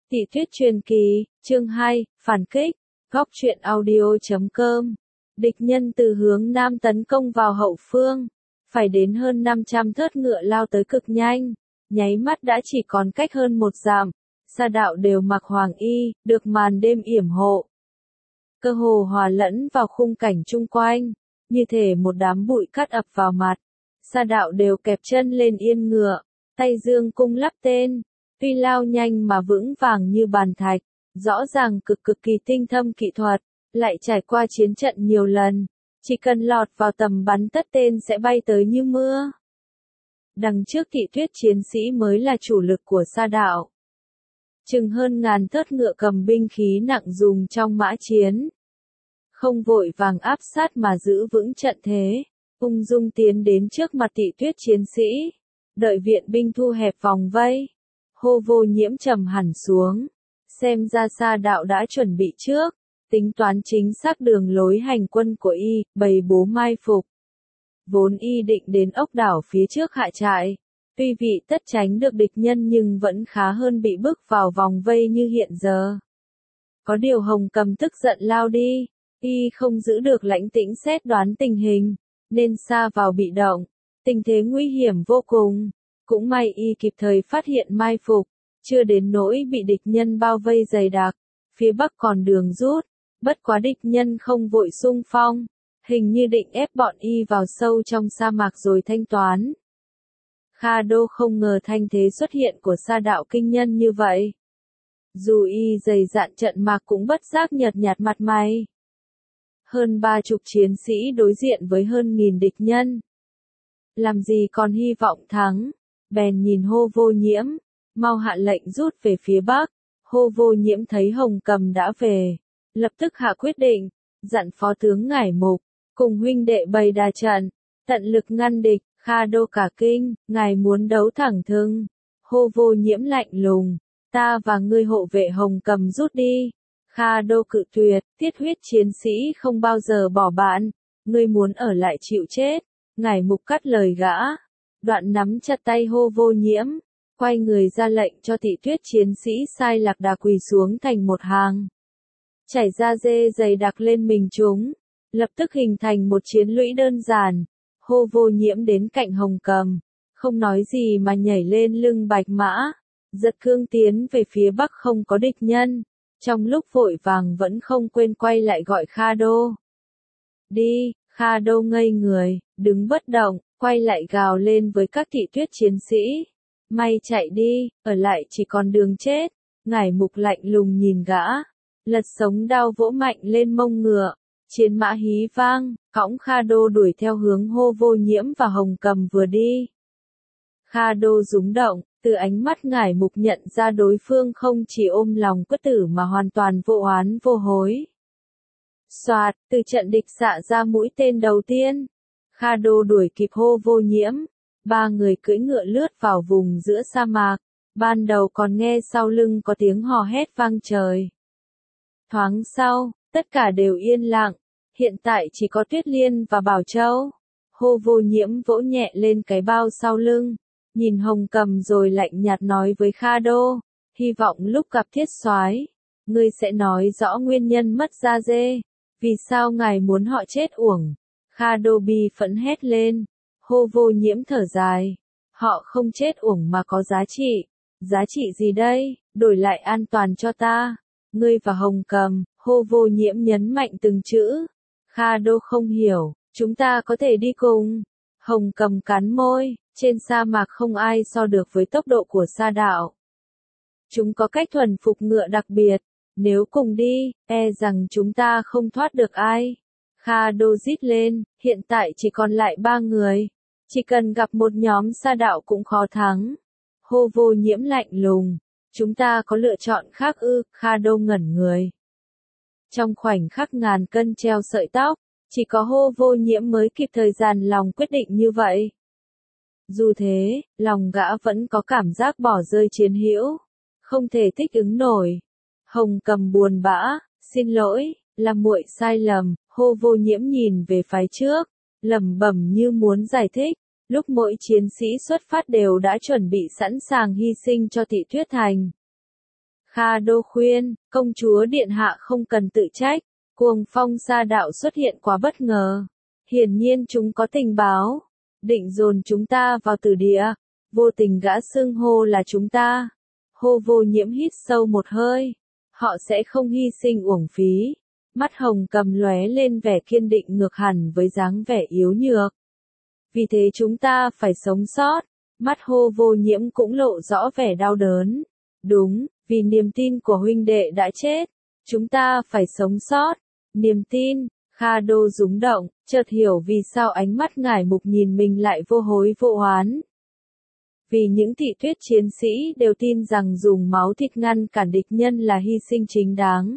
Thị Tuyết truyền kỳ, chương 2, phản kích, góc truyện audio.com. Địch nhân từ hướng nam tấn công vào hậu phương, phải đến hơn 500 thớt ngựa lao tới cực nhanh, nháy mắt đã chỉ còn cách hơn một dặm. Sa đạo đều mặc hoàng y, được màn đêm yểm hộ. Cơ hồ hòa lẫn vào khung cảnh chung quanh, như thể một đám bụi cát ập vào mặt. Sa đạo đều kẹp chân lên yên ngựa, tay dương cung lắp tên, tuy lao nhanh mà vững vàng như bàn thạch, rõ ràng cực kỳ tinh thâm kỹ thuật, lại trải qua chiến trận nhiều lần, chỉ cần lọt vào tầm bắn tất tên sẽ bay tới như mưa. Đằng trước Thị Tuyết chiến sĩ mới là chủ lực của Sa đạo. Chừng hơn ngàn thớt ngựa cầm binh khí nặng dùng trong mã chiến. Không vội vàng áp sát mà giữ vững trận thế, ung dung tiến đến trước mặt Thị Tuyết chiến sĩ, đợi viện binh thu hẹp vòng vây. Hô Vô Nhiễm trầm hẳn xuống, xem ra Sa đạo đã chuẩn bị trước, tính toán chính xác đường lối hành quân của y, bày bố mai phục. Vốn y định đến ốc đảo phía trước hạ trại, tuy vị tất tránh được địch nhân nhưng vẫn khá hơn bị bức vào vòng vây như hiện giờ. Có điều Hồng Cầm tức giận lao đi, y không giữ được lãnh tĩnh xét đoán tình hình, nên sa vào bị động, tình thế nguy hiểm vô cùng. Cũng may y kịp thời phát hiện mai phục, chưa đến nỗi bị địch nhân bao vây dày đặc, phía bắc còn đường rút, bất quá địch nhân không vội xung phong, hình như định ép bọn y vào sâu trong sa mạc rồi thanh toán. Kha Đô không ngờ thanh thế xuất hiện của Sa đạo kinh nhân như vậy. Dù y dày dạn trận mạc cũng bất giác nhợt nhạt mặt mày. Hơn 30 chiến sĩ đối diện với hơn 1000 địch nhân. Làm gì còn hy vọng thắng, bèn nhìn Hô Vô Nhiễm, mau hạ lệnh rút về phía bắc. Hô Vô Nhiễm thấy Hồng Cầm đã về, lập tức hạ quyết định, dặn phó tướng Ngải Mục, cùng huynh đệ bày đà trận, tận lực ngăn địch. Kha Đô cả kinh, ngài muốn đấu thẳng thừng. Hô Vô Nhiễm lạnh lùng, ta và ngươi hộ vệ Hồng Cầm rút đi. Kha Đô cự tuyệt, tiết huyết chiến sĩ không bao giờ bỏ bạn, ngươi muốn ở lại chịu chết. Ngải Mục cắt lời gã, đoạn nắm chặt tay Hô Vô Nhiễm, quay người ra lệnh cho Thị Tuyết chiến sĩ sai lạc đà quỳ xuống thành một hàng. Chảy ra dê dày đặc lên mình chúng, lập tức hình thành một chiến lũy đơn giản. Hô Vô Nhiễm đến cạnh Hồng Cầm, không nói gì mà nhảy lên lưng bạch mã, giật cương tiến về phía bắc không có địch nhân, trong lúc vội vàng vẫn không quên quay lại gọi Kha Đô. Đi, Kha Đô ngây người, đứng bất động, quay lại gào lên với các Thị Tuyết chiến sĩ. May chạy đi, ở lại chỉ còn đường chết. Ngải Mục lạnh lùng nhìn gã, lật sống đao vỗ mạnh lên mông ngựa. Chiến mã hí vang, cõng Kha Đô đuổi theo hướng Hô Vô Nhiễm và Hồng Cầm vừa đi. Kha Đô rúng động, từ ánh mắt Ngải Mục nhận ra đối phương không chỉ ôm lòng quyết tử mà hoàn toàn vô oán vô hối. Soạt, từ trận địch xạ ra mũi tên đầu tiên. Kha Đô đuổi kịp Hô Vô Nhiễm, ba người cưỡi ngựa lướt vào vùng giữa sa mạc, ban đầu còn nghe sau lưng có tiếng hò hét vang trời. Thoáng sau, tất cả đều yên lặng, hiện tại chỉ có Tuyết Liên và Bảo Châu. Hô Vô Nhiễm vỗ nhẹ lên cái bao sau lưng, nhìn Hồng Cầm rồi lạnh nhạt nói với Kha Đô, hy vọng lúc gặp Thiết soái, ngươi sẽ nói rõ nguyên nhân mất da dê, vì sao ngài muốn họ chết uổng. Kha Đô bi phẫn hét lên. Hô Vô Nhiễm thở dài, họ không chết uổng mà có giá trị gì đây, đổi lại an toàn cho ta, ngươi và Hồng Cầm. Hô Vô Nhiễm nhấn mạnh từng chữ. Kha Đô không hiểu, chúng ta có thể đi cùng. Hồng Cầm cắn môi, trên sa mạc không ai so được với tốc độ của Sa đạo. Chúng có cách thuần phục ngựa đặc biệt, nếu cùng đi, e rằng chúng ta không thoát được ai. Kha Đô rít lên, hiện tại chỉ còn lại 3 người, chỉ cần gặp một nhóm Sa đạo cũng khó thắng. Hô Vô Nhiễm lạnh lùng, chúng ta có lựa chọn khác ư? Kha Đô ngẩn người. Trong khoảnh khắc ngàn cân treo sợi tóc, chỉ có Hô Vô Nhiễm mới kịp thời dàn lòng quyết định như vậy. Dù thế, lòng gã vẫn có cảm giác bỏ rơi chiến hữu, không thể thích ứng nổi. Hồng Cầm buồn bã, xin lỗi, là muội sai lầm. Hô Vô Nhiễm nhìn về phía trước, lẩm bẩm như muốn giải thích. Lúc mỗi chiến sĩ xuất phát đều đã chuẩn bị sẵn sàng hy sinh cho Thị Tuyết Thành. Kha Đô khuyên, công chúa điện hạ không cần tự trách, Cuồng Phong Sa đạo xuất hiện quá bất ngờ. Hiển nhiên chúng có tình báo, định dồn chúng ta vào tử địa, vô tình gã xưng hô là chúng ta. Hô Vô Nhiễm hít sâu một hơi, họ sẽ không hy sinh uổng phí. Mắt Hồng Cầm lóe lên vẻ kiên định ngược hẳn với dáng vẻ yếu nhược. Vì thế chúng ta phải sống sót. Mắt Hô Vô Nhiễm cũng lộ rõ vẻ đau đớn. Đúng, vì niềm tin của huynh đệ đã chết, chúng ta phải sống sót. Niềm tin, Kha Đô rúng động, chợt hiểu vì sao ánh mắt Ngải Mục nhìn mình lại vô hối vô oán. Vì những thị tuyết chiến sĩ đều tin rằng dùng máu thịt ngăn cản địch nhân là hy sinh chính đáng.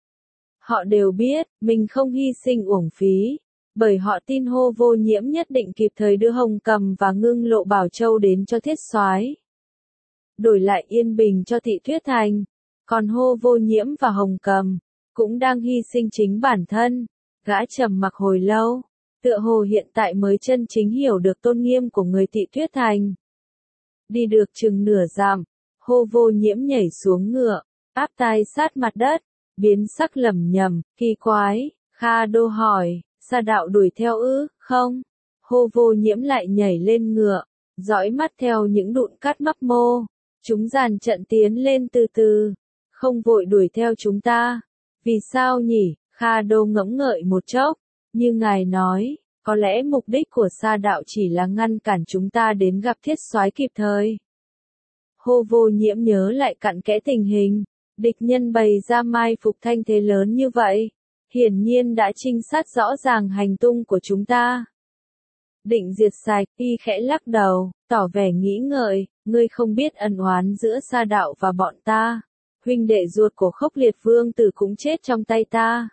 Họ đều biết, mình không hy sinh uổng phí, bởi họ tin Hô Vô Nhiễm nhất định kịp thời đưa Hồng Cầm và Ngưng Lộ Bảo Châu đến cho Thiết Soái, đổi lại yên bình cho Thị Tuyết Thành. Còn Hô Vô Nhiễm và Hồng Cầm cũng đang hy sinh chính bản thân. Gã trầm mặc hồi lâu, tựa hồ hiện tại mới chân chính hiểu được tôn nghiêm của người Thị Tuyết Thành. Đi được chừng nửa dặm, Hô Vô Nhiễm nhảy xuống ngựa, áp tai sát mặt đất, biến sắc lẩm nhẩm, kỳ quái. Kha Đô hỏi, Sa đạo đuổi theo ư? Không. Hô Vô Nhiễm lại nhảy lên ngựa, dõi mắt theo những đụn cát mấp mô. Chúng dàn trận tiến lên từ từ, không vội đuổi theo chúng ta. Vì sao nhỉ? Kha Đô ngẫm ngợi một chốc, như ngài nói, có lẽ mục đích của Sa đạo chỉ là ngăn cản chúng ta đến gặp Thiết Soái kịp thời. Hô Vô Nhiễm nhớ lại cặn kẽ tình hình, địch nhân bày ra mai phục thanh thế lớn như vậy, hiển nhiên đã trinh sát rõ ràng hành tung của chúng ta. Định diệt sạch, y khẽ lắc đầu, tỏ vẻ nghĩ ngợi, ngươi không biết ân oán giữa Sa đạo và bọn ta. Huynh đệ ruột của Khốc Liệt Vương tử cũng chết trong tay ta.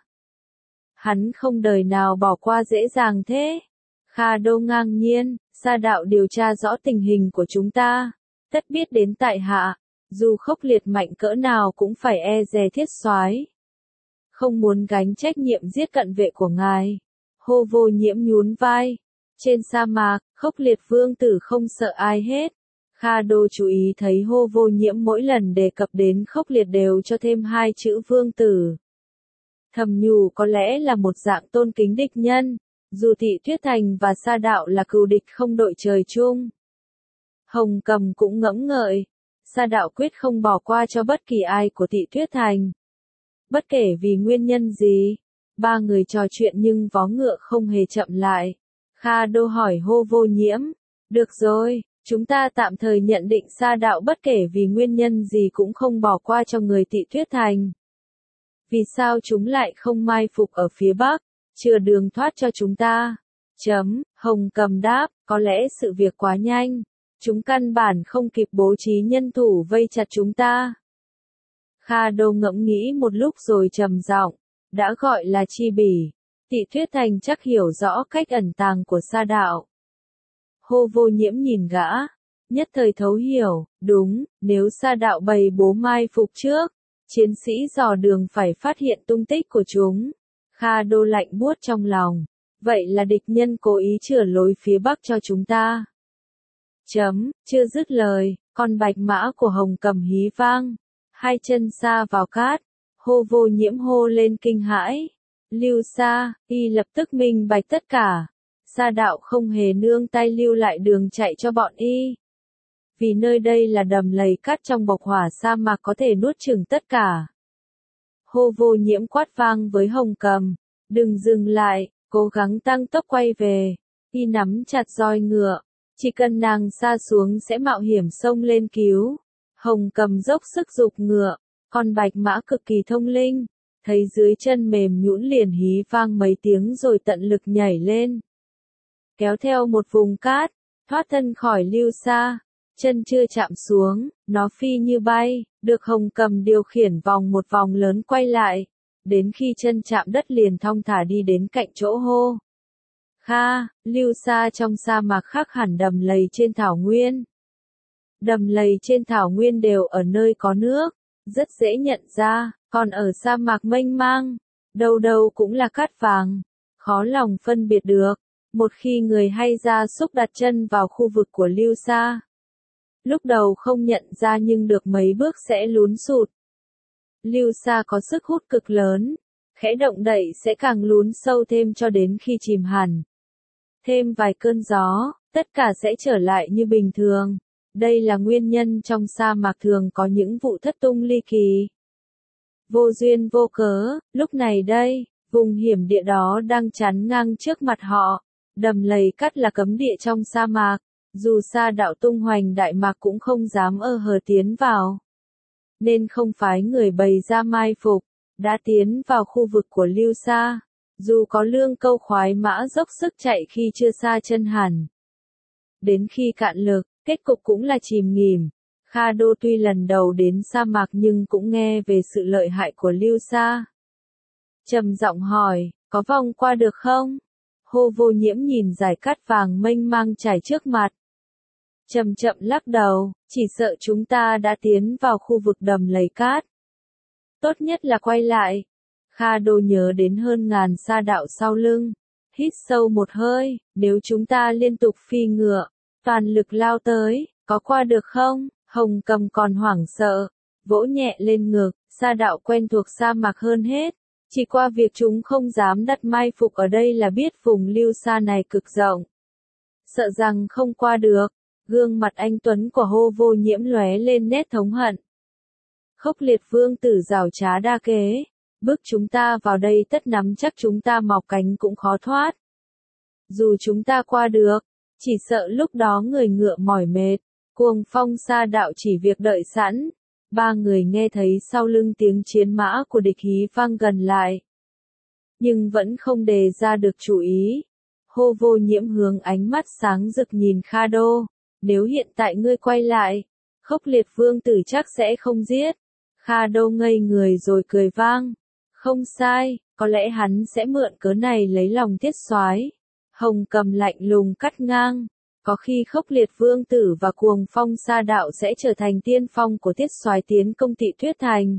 Hắn không đời nào bỏ qua dễ dàng thế. Kha Đô ngang nhiên, Sa đạo điều tra rõ tình hình của chúng ta, tất biết đến tại hạ, dù Khốc Liệt mạnh cỡ nào cũng phải e dè Thiết Soái. Không muốn gánh trách nhiệm giết cận vệ của ngài. Hô Vô Nhiễm nhún vai. Trên sa mạc, Khốc Liệt Vương tử không sợ ai hết. Kha Đô chú ý thấy Hô Vô Nhiễm mỗi lần đề cập đến Khốc Liệt đều cho thêm hai chữ vương tử. Thầm nhủ có lẽ là một dạng tôn kính địch nhân, dù Thị Tuyết Thành và Sa đạo là cừu địch không đội trời chung. Hồng Cầm cũng ngẫm ngợi, Sa đạo quyết không bỏ qua cho bất kỳ ai của Thị Tuyết Thành. Bất kể vì nguyên nhân gì, ba người trò chuyện nhưng vó ngựa không hề chậm lại. Kha Đô hỏi Hô Vô Nhiễm, được rồi, chúng ta tạm thời nhận định Sa đạo bất kể vì nguyên nhân gì cũng không bỏ qua cho người Thị Tuyết Thành. Vì sao chúng lại không mai phục ở phía Bắc, chừa đường thoát cho chúng ta? Hồng Cầm đáp, có lẽ sự việc quá nhanh, chúng căn bản không kịp bố trí nhân thủ vây chặt chúng ta. Kha Đô ngẫm nghĩ một lúc rồi trầm giọng, đã gọi là chi bỉ, Thị Tuyết Thành chắc hiểu rõ cách ẩn tàng của Sa đạo. Hô Vô Nhiễm nhìn gã, nhất thời thấu hiểu, đúng, nếu Sa đạo bày bố mai phục trước, chiến sĩ dò đường phải phát hiện tung tích của chúng. Kha Đô lạnh buốt trong lòng, vậy là địch nhân cố ý chừa lối phía Bắc cho chúng ta. Chưa dứt lời, con bạch mã của Hồng Cầm hí vang, hai chân sa vào cát. Hô Vô Nhiễm hô lên kinh hãi. Lưu Sa, y lập tức minh bạch tất cả. Sa đạo không hề nương tay lưu lại đường chạy cho bọn y. Vì nơi đây là đầm lầy cát trong bộc hỏa sa mạc có thể nuốt chửng tất cả. Hô Vô Nhiễm quát vang với Hồng Cầm, đừng dừng lại, cố gắng tăng tốc quay về. Y nắm chặt roi ngựa, chỉ cần nàng sa xuống sẽ mạo hiểm xông lên cứu. Hồng Cầm dốc sức giục ngựa, con bạch mã cực kỳ thông linh, thấy dưới chân mềm nhũn liền hí vang mấy tiếng rồi tận lực nhảy lên. Kéo theo một vùng cát, thoát thân khỏi Lưu Sa, chân chưa chạm xuống, nó phi như bay, được Hồng Cầm điều khiển vòng một vòng lớn quay lại, đến khi chân chạm đất liền thong thả đi đến cạnh chỗ hô. Kha, Lưu Sa trong sa mạc khác hẳn đầm lầy trên thảo nguyên. Đầm lầy trên thảo nguyên đều ở nơi có nước, rất dễ nhận ra, còn ở sa mạc mênh mang, đâu đâu cũng là cát vàng, khó lòng phân biệt được. Một khi người hay gia súc đặt chân vào khu vực của Lưu Sa, lúc đầu không nhận ra nhưng được mấy bước sẽ lún sụt. Lưu sa có sức hút cực lớn, khẽ động đậy sẽ càng lún sâu thêm cho đến khi chìm hẳn. Thêm vài cơn gió, tất cả sẽ trở lại như bình thường. Đây là nguyên nhân trong sa mạc thường có những vụ thất tung ly kỳ. Vô duyên vô cớ, lúc này đây, vùng hiểm địa đó đang chắn ngang trước mặt họ. Đầm lầy cát là cấm địa trong sa mạc, dù sa đạo tung hoành đại mạc cũng không dám hờ tiến vào. Nên không phái người bày ra mai phục, đã tiến vào khu vực của Lưu Sa. Dù có lương câu khoái mã dốc sức chạy khi chưa xa chân hẳn. Đến khi cạn lực, kết cục cũng là chìm nghỉm. Kha Đô tuy lần đầu đến sa mạc nhưng cũng nghe về sự lợi hại của Lưu Sa. Trầm giọng hỏi, có vòng qua được không? Hô Vô Nhiễm nhìn dải cát vàng mênh mang trải trước mặt. Chậm chậm lắc đầu, chỉ sợ chúng ta đã tiến vào khu vực đầm lầy cát. Tốt nhất là quay lại. Kha Đô nhớ đến hơn ngàn sa đạo sau lưng. Hít sâu một hơi, nếu chúng ta liên tục phi ngựa, toàn lực lao tới, có qua được không? Hồng Cầm còn hoảng sợ, vỗ nhẹ lên ngực, sa đạo quen thuộc sa mạc hơn hết. Chỉ qua việc chúng không dám đặt mai phục ở đây là biết vùng Lưu Sa này cực rộng. Sợ rằng không qua được, gương mặt anh Tuấn của Hô Vô Nhiễm lóe lên nét thống hận. Khốc Liệt Vương tử giảo trá đa kế, bước chúng ta vào đây tất nắm chắc chúng ta mọc cánh cũng khó thoát. Dù chúng ta qua được, chỉ sợ lúc đó người ngựa mỏi mệt, Cuồng Phong sa đạo chỉ việc đợi sẵn. Ba người nghe thấy sau lưng tiếng chiến mã của địch hí vang gần lại. Nhưng vẫn không đề ra được chủ ý. Hô Vô Nhiễm hướng ánh mắt sáng rực nhìn Kha Đô. Nếu hiện tại ngươi quay lại, Khốc Liệt Vương tử chắc sẽ không giết. Kha Đô ngây người rồi cười vang. Không sai, có lẽ hắn sẽ mượn cớ này lấy lòng Tiết Soái. Hồng Cầm lạnh lùng cắt ngang. Có khi Khốc Liệt Vương tử và Cuồng Phong sa đạo sẽ trở thành tiên phong của Tiết Soái tiến công Tị Tuyết Thành.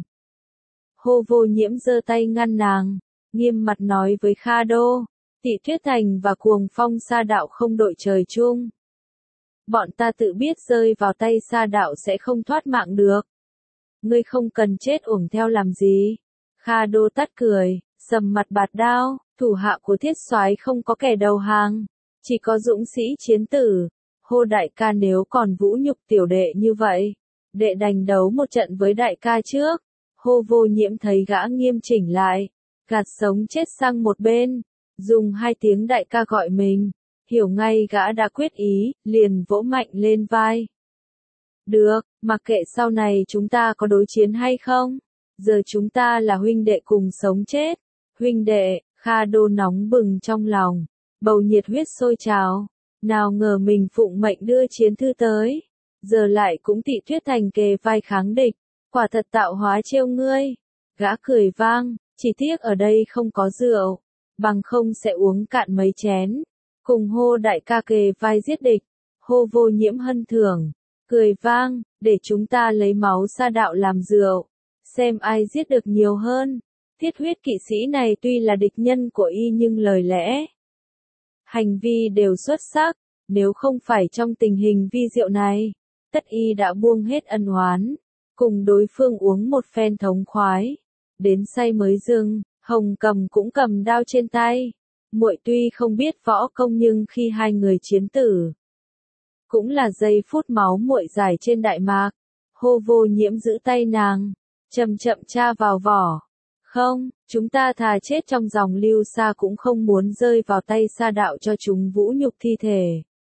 Hô Vô Nhiễm giơ tay ngăn nàng, nghiêm mặt nói với Kha Đô, Tị Tuyết Thành và Cuồng Phong sa đạo không đội trời chung. Bọn ta tự biết rơi vào tay sa đạo sẽ không thoát mạng được. Ngươi không cần chết uổng theo làm gì. Kha Đô tắt cười, sầm mặt bạt đao, thủ hạ của Tiết Soái không có kẻ đầu hàng. Chỉ có dũng sĩ chiến tử. Hô đại ca nếu còn vũ nhục tiểu đệ như vậy, đệ đành đấu một trận với đại ca trước. Hô Vô Nhiễm thấy gã nghiêm chỉnh lại, gạt sống chết sang một bên, dùng 2 tiếng đại ca gọi mình, hiểu ngay gã đã quyết ý, liền vỗ mạnh lên vai. Được, mặc kệ sau này chúng ta có đối chiến hay không, giờ chúng ta là huynh đệ cùng sống chết. Huynh đệ, Kha Đô nóng bừng trong lòng. Bầu nhiệt huyết sôi trào, nào ngờ mình phụng mệnh đưa chiến thư tới, giờ lại cũng Tị Tuyết Thành kề vai kháng địch, quả thật tạo hóa trêu ngươi. Gã cười vang, chỉ tiếc ở đây không có rượu, bằng không sẽ uống cạn mấy chén, cùng Hô đại ca kề vai giết địch. Hô Vô Nhiễm hân thưởng, cười vang, để chúng ta lấy máu sa đạo làm rượu, xem ai giết được nhiều hơn. Thiết huyết kỵ sĩ này tuy là địch nhân của y nhưng lời lẽ, hành vi đều xuất sắc, nếu không phải trong tình hình vi diệu này, tất y đã buông hết ân oán, cùng đối phương uống một phen thống khoái, đến say mới dừng. Hồng Cầm cũng cầm đao trên tay, muội tuy không biết võ công nhưng khi hai người chiến tử, cũng là giây phút máu muội dài trên đại mạc. Hô Vô Nhiễm giữ tay nàng, chậm chậm tra vào vỏ. Không, chúng ta thà chết trong dòng Lưu Sa cũng không muốn rơi vào tay sa đạo cho chúng vũ nhục thi thể.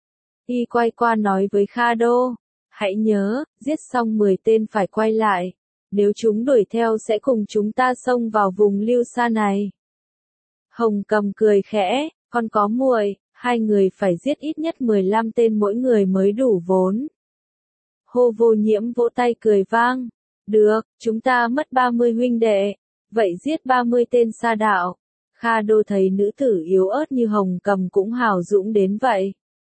Y quay qua nói với Kha Đô, hãy nhớ, giết xong 10 tên phải quay lại, nếu chúng đuổi theo sẽ cùng chúng ta xông vào vùng Lưu Sa này. Hồng Cầm cười khẽ, con có muội, 2 người phải giết ít nhất 15 tên mỗi người mới đủ vốn. Hô Vô Nhiễm vỗ tay cười vang, được, chúng ta mất 30 huynh đệ. Vậy giết 30 tên sa đạo. Kha Đô thấy nữ tử yếu ớt như Hồng Cầm cũng hào dũng đến vậy,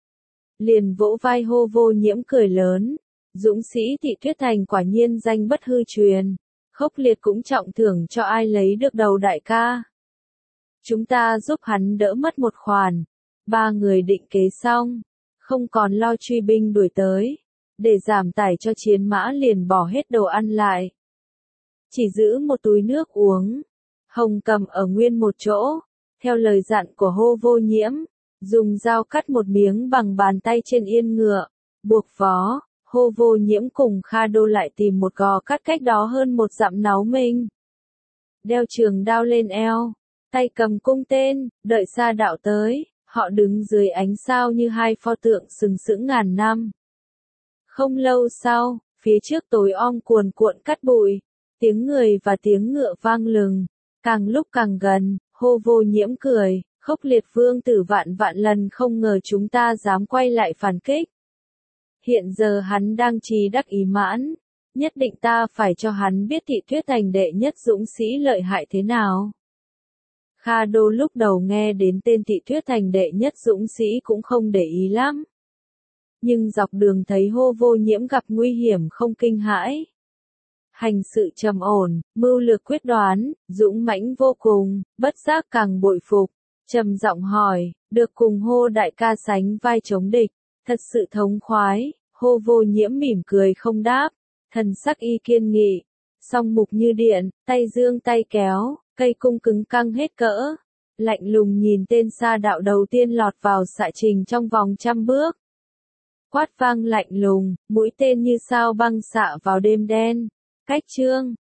liền vỗ vai Hô Vô Nhiễm cười lớn. Dũng sĩ Tị Tuyết Thành quả nhiên danh bất hư truyền. Khốc Liệt cũng trọng thưởng cho ai lấy được đầu đại ca. Chúng ta giúp hắn đỡ mất một khoản. 3 người định kế xong, không còn lo truy binh đuổi tới, để giảm tải cho chiến mã liền bỏ hết đồ ăn lại. chỉ giữ một túi nước uống. Hồng cầm ở nguyên một chỗ, theo lời dặn của Hô Vô Nhiễm, dùng dao cắt một miếng bằng bàn tay trên yên ngựa, buộc vó. Hô Vô Nhiễm cùng Kha Đô lại tìm một gò cắt cách đó hơn một dặm náu mình. Đeo trường đao lên eo, tay cầm cung tên, đợi Sa Đạo tới, họ đứng dưới ánh sao như hai pho tượng sừng sững ngàn năm. Không lâu sau, phía trước tối om cuồn cuộn cát bụi, tiếng người và tiếng ngựa vang lừng, càng lúc càng gần. Hô Vô Nhiễm cười, Khốc Liệt Vương tử vạn vạn lần không ngờ chúng ta dám quay lại phản kích. Hiện giờ hắn đang trí đắc ý mãn, nhất định ta phải cho hắn biết Thị Tuyết Thành đệ nhất dũng sĩ lợi hại thế nào. Kha Đô lúc đầu nghe đến tên Thị Tuyết Thành đệ nhất dũng sĩ cũng không để ý lắm. Nhưng dọc đường thấy Hô Vô Nhiễm gặp nguy hiểm không kinh hãi. Hành sự trầm ổn, mưu lược quyết đoán, dũng mãnh vô cùng, bất giác càng bội phục. Trầm giọng hỏi, được cùng Hô đại ca sánh vai chống địch, thật sự thống khoái. Hô Vô Nhiễm mỉm cười không đáp, thần sắc y kiên nghị, song mục như điện, tay dương tay kéo, cây cung cứng căng hết cỡ. Lạnh lùng nhìn tên Sa Đạo đầu tiên lọt vào xạ trình trong vòng 100 bước. Quát vang lạnh lùng, mũi tên như sao băng xạ vào đêm đen. Cách chương